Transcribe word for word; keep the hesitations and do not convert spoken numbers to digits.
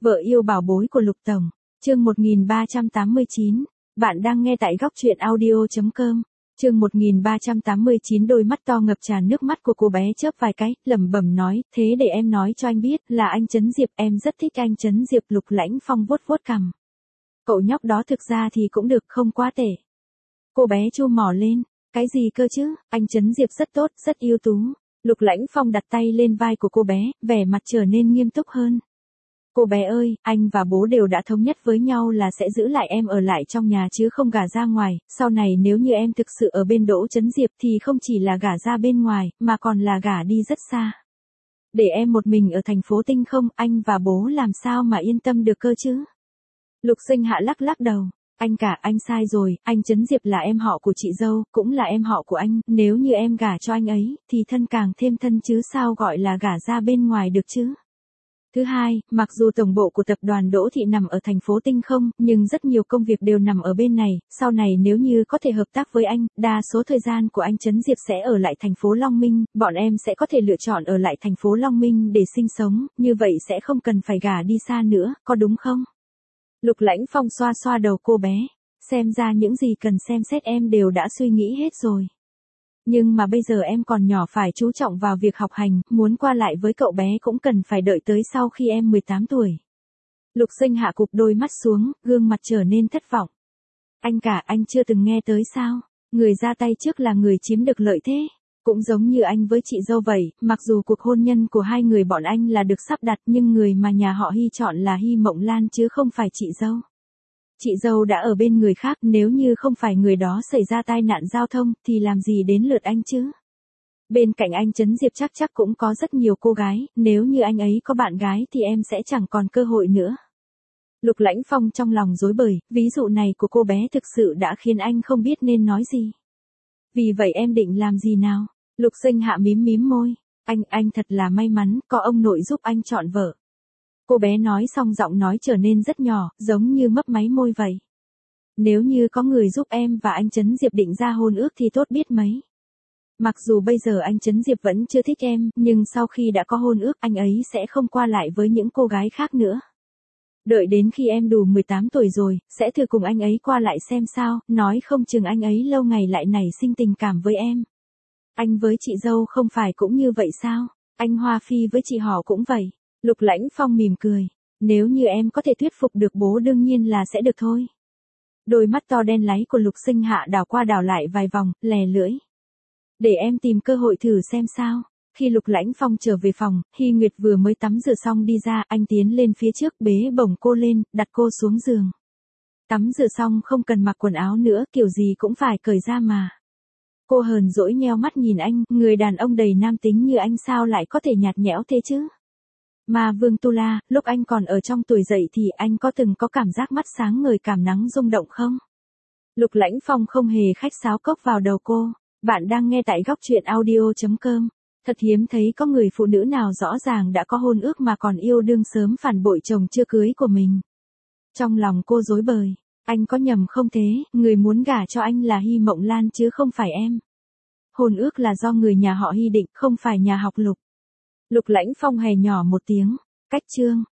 Vợ yêu bảo bối của Lục Tổng, chương một nghìn ba trăm tám mươi chín, bạn đang nghe tại góc truyện audio.com, chương một nghìn ba trăm tám mươi chín. Đôi mắt to ngập tràn nước mắt của cô bé chớp vài cái, lẩm bẩm nói, thế để em nói cho anh biết, là anh Trấn Diệp, em rất thích anh Trấn Diệp. Lục Lãnh Phong vuốt vuốt cằm. Cậu nhóc đó thực ra thì cũng được, không quá tệ. Cô bé chu mỏ lên, cái gì cơ chứ, anh Trấn Diệp rất tốt, rất ưu tú. Lục Lãnh Phong đặt tay lên vai của cô bé, vẻ mặt trở nên nghiêm túc hơn. Cô bé ơi, anh và bố đều đã thống nhất với nhau là sẽ giữ lại em ở lại trong nhà chứ không gả ra ngoài, sau này nếu như em thực sự ở bên Đỗ Trấn Diệp thì không chỉ là gả ra bên ngoài, mà còn là gả đi rất xa. Để em một mình ở thành phố Tinh Không, anh và bố làm sao mà yên tâm được cơ chứ? Lục Sinh Hạ lắc lắc đầu. Anh cả, anh sai rồi, anh Trấn Diệp là em họ của chị dâu, cũng là em họ của anh, nếu như em gả cho anh ấy, thì thân càng thêm thân chứ sao gọi là gả ra bên ngoài được chứ. Thứ hai, mặc dù tổng bộ của tập đoàn Đỗ Thị nằm ở thành phố Tinh Không, nhưng rất nhiều công việc đều nằm ở bên này, sau này nếu như có thể hợp tác với anh, đa số thời gian của anh Trấn Diệp sẽ ở lại thành phố Long Minh, bọn em sẽ có thể lựa chọn ở lại thành phố Long Minh để sinh sống, như vậy sẽ không cần phải gả đi xa nữa, có đúng không? Lục Lãnh Phong xoa xoa đầu cô bé, xem ra những gì cần xem xét em đều đã suy nghĩ hết rồi. Nhưng mà bây giờ em còn nhỏ, phải chú trọng vào việc học hành, muốn qua lại với cậu bé cũng cần phải đợi tới sau khi em mười tám tuổi. Lục Sinh Hạ cụp đôi mắt xuống, gương mặt trở nên thất vọng. Anh cả, anh chưa từng nghe tới sao? Người ra tay trước là người chiếm được lợi thế. Cũng giống như anh với chị dâu vậy, mặc dù cuộc hôn nhân của hai người bọn anh là được sắp đặt nhưng người mà nhà họ Hy chọn là Hy Mộng Lan chứ không phải chị dâu. Chị dâu đã ở bên người khác, nếu như không phải người đó xảy ra tai nạn giao thông thì làm gì đến lượt anh chứ? Bên cạnh anh Trấn Diệp chắc chắc cũng có rất nhiều cô gái, nếu như anh ấy có bạn gái thì em sẽ chẳng còn cơ hội nữa. Lục Lãnh Phong trong lòng rối bời, ví dụ này của cô bé thực sự đã khiến anh không biết nên nói gì. Vì vậy em định làm gì nào? Lục Sinh Hạ mím mím môi, anh, anh thật là may mắn, có ông nội giúp anh chọn vợ. Cô bé nói xong giọng nói trở nên rất nhỏ, giống như mấp máy môi vậy. Nếu như có người giúp em và anh Trấn Diệp định ra hôn ước thì tốt biết mấy. Mặc dù bây giờ anh Trấn Diệp vẫn chưa thích em, nhưng sau khi đã có hôn ước anh ấy sẽ không qua lại với những cô gái khác nữa. Đợi đến khi em đủ mười tám tuổi rồi, sẽ thử cùng anh ấy qua lại xem sao, nói không chừng anh ấy lâu ngày lại nảy sinh tình cảm với em. Anh với chị dâu không phải cũng như vậy sao? Anh Hoa Phi với chị họ cũng vậy. Lục Lãnh Phong mỉm cười. Nếu như em có thể thuyết phục được bố đương nhiên là sẽ được thôi. Đôi mắt to đen láy của Lục Sinh Hạ đảo qua đảo lại vài vòng, lè lưỡi. Để em tìm cơ hội thử xem sao. Khi Lục Lãnh Phong trở về phòng, Hy Nguyệt vừa mới tắm rửa xong đi ra, anh tiến lên phía trước bế bổng cô lên, đặt cô xuống giường. Tắm rửa xong không cần mặc quần áo nữa, kiểu gì cũng phải cởi ra mà. Cô hờn dỗi nheo mắt nhìn anh, người đàn ông đầy nam tính như anh sao lại có thể nhạt nhẽo thế chứ? Mà Vương Tu La, lúc anh còn ở trong tuổi dậy thì anh có từng có cảm giác mắt sáng ngời cảm nắng rung động không? Lục Lãnh Phong không hề khách sáo cốc vào đầu cô. Bạn đang nghe tại góc truyện audio.com. Thật hiếm thấy có người phụ nữ nào rõ ràng đã có hôn ước mà còn yêu đương sớm phản bội chồng chưa cưới của mình. Trong lòng cô rối bời. Anh có nhầm không thế, người muốn gả cho anh là Hy Mộng Lan chứ không phải em. Hôn ước là do người nhà họ Hy định, không phải nhà học Lục. Lục Lãnh Phong hề nhỏ một tiếng. Cách chương.